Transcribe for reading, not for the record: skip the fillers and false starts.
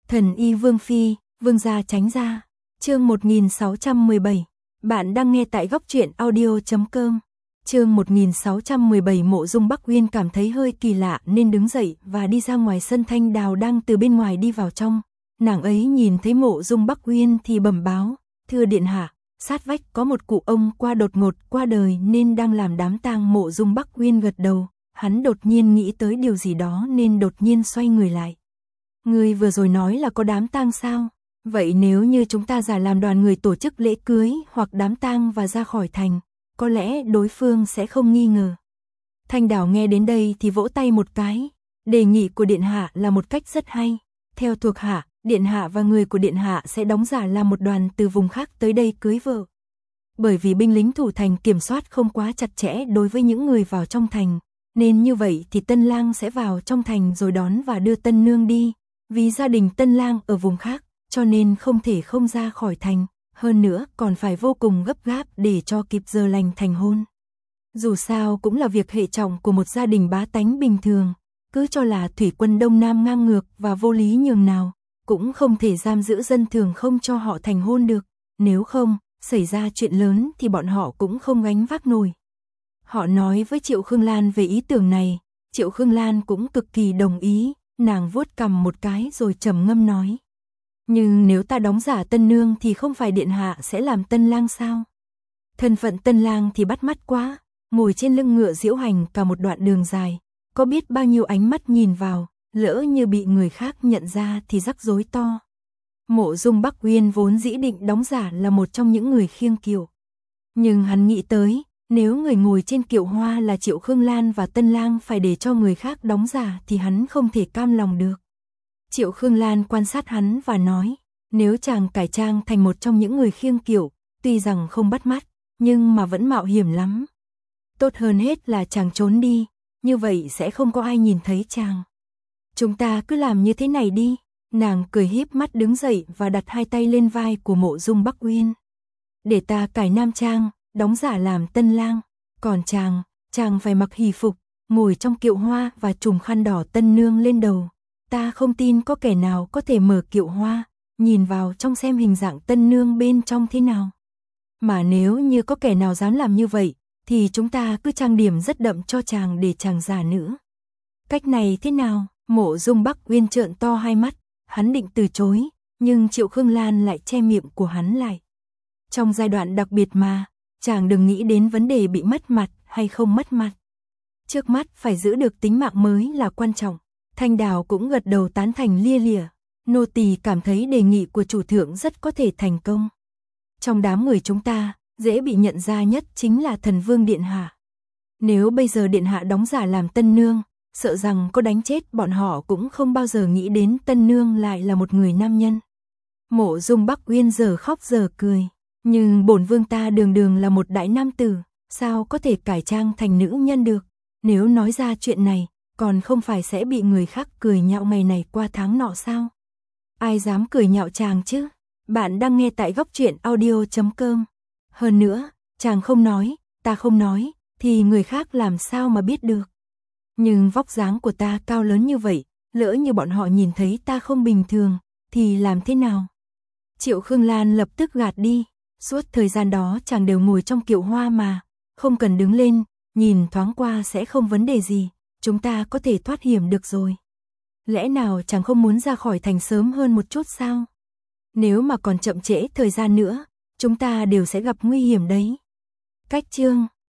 Thần y Vương Phi, Vương gia tránh ra. Chương 1617. Bạn đang nghe tại góc truyện audio.com. Chương 1617. Mộ Dung Bắc Uyên cảm thấy hơi kỳ lạ nên đứng dậy và đi ra ngoài sân. Thanh Đào đang từ bên ngoài đi vào trong. Nàng ấy nhìn thấy Mộ Dung Bắc Uyên thì bẩm báo, thưa điện hạ, sát vách có một cụ ông đột ngột qua đời nên đang làm đám tang. Mộ Dung Bắc Uyên gật đầu, hắn đột nhiên nghĩ tới điều gì đó nên đột nhiên xoay người lại. Ngươi vừa rồi nói là có đám tang sao? Vậy nếu như chúng ta giả làm đoàn người tổ chức lễ cưới hoặc đám tang và ra khỏi thành, có lẽ đối phương sẽ không nghi ngờ. Thanh Đào nghe đến đây thì vỗ tay một cái, đề nghị của điện hạ là một cách rất hay. Theo thuộc hạ, điện hạ và người của điện hạ sẽ đóng giả làm một đoàn từ vùng khác tới đây cưới vợ. Bởi vì binh lính thủ thành kiểm soát không quá chặt chẽ đối với những người vào trong thành, nên như vậy thì tân lang sẽ vào trong thành rồi đón và đưa tân nương đi. Vì gia đình tân lang ở vùng khác, cho nên không thể không ra khỏi thành, hơn nữa còn phải vô cùng gấp gáp để cho kịp giờ lành thành hôn. Dù sao cũng là việc hệ trọng của một gia đình bá tánh bình thường, cứ cho là thủy quân Đông Nam ngang ngược và vô lý nhường nào, cũng không thể giam giữ dân thường không cho họ thành hôn được, nếu không, xảy ra chuyện lớn thì bọn họ cũng không gánh vác nổi. Họ nói với Triệu Khương Lan về ý tưởng này, Triệu Khương Lan cũng cực kỳ đồng ý, nàng vuốt cằm một cái rồi trầm ngâm nói. Nhưng nếu ta đóng giả tân nương thì không phải điện hạ sẽ làm tân lang sao? Thân phận tân lang thì bắt mắt quá, ngồi trên lưng ngựa diễu hành cả một đoạn đường dài, có biết bao nhiêu ánh mắt nhìn vào, lỡ như bị người khác nhận ra thì rắc rối to. Mộ Dung Bắc Uyên vốn dĩ định đóng giả là một trong những người khiêng kiệu. Nhưng hắn nghĩ tới, nếu người ngồi trên kiệu hoa là Triệu Khương Lan và tân lang phải để cho người khác đóng giả thì hắn không thể cam lòng được. Triệu Khương Lan quan sát hắn và nói, nếu chàng cải trang thành một trong những người khiêng kiệu, tuy rằng không bắt mắt, nhưng mà vẫn mạo hiểm lắm. Tốt hơn hết là chàng trốn đi, như vậy sẽ không có ai nhìn thấy chàng. Chúng ta cứ làm như thế này đi. Nàng cười híp mắt đứng dậy và đặt hai tay lên vai của Mộ Dung Bắc Uyên. Để ta cải nam trang, đóng giả làm tân lang, còn chàng phải mặc hỷ phục, ngồi trong kiệu hoa và trùm khăn đỏ tân nương lên đầu. Ta không tin có kẻ nào có thể mở kiệu hoa, nhìn vào trong xem hình dạng tân nương bên trong thế nào. Mà nếu như có kẻ nào dám làm như vậy, thì chúng ta cứ trang điểm rất đậm cho chàng để chàng giả nữa. Cách này thế nào? Mộ Dung Bắc Uyên trợn to hai mắt, hắn định từ chối, nhưng Triệu Khương Lan lại che miệng của hắn lại. Trong giai đoạn đặc biệt mà, chàng đừng nghĩ đến vấn đề bị mất mặt hay không mất mặt. Trước mắt phải giữ được tính mạng mới là quan trọng. Thanh Đào cũng gật đầu tán thành lia lịa. Nô tỳ cảm thấy đề nghị của chủ thượng rất có thể thành công. Trong đám người chúng ta, dễ bị nhận ra nhất chính là Thần Vương điện hạ. Nếu bây giờ điện hạ đóng giả làm tân nương, sợ rằng có đánh chết bọn họ cũng không bao giờ nghĩ đến tân nương lại là một người nam nhân. Mộ Dung Bắc Uyên giờ khóc giờ cười, nhưng bổn vương ta đường đường là một đại nam tử, sao có thể cải trang thành nữ nhân được? Nếu nói ra chuyện này, còn không phải sẽ bị người khác cười nhạo ngày này qua tháng nọ sao? Ai dám cười nhạo chàng chứ? Bạn đang nghe tại góc truyện audio.com. Hơn nữa, chàng không nói, ta không nói, thì người khác làm sao mà biết được? Nhưng vóc dáng của ta cao lớn như vậy, lỡ như bọn họ nhìn thấy ta không bình thường, thì làm thế nào? Triệu Khương Lan lập tức gạt đi, suốt thời gian đó chàng đều ngồi trong kiệu hoa mà, không cần đứng lên, nhìn thoáng qua sẽ không vấn đề gì, chúng ta có thể thoát hiểm được rồi. Lẽ nào chàng không muốn ra khỏi thành sớm hơn một chút sao? Nếu mà còn chậm trễ thời gian nữa, chúng ta đều sẽ gặp nguy hiểm đấy. Cách chương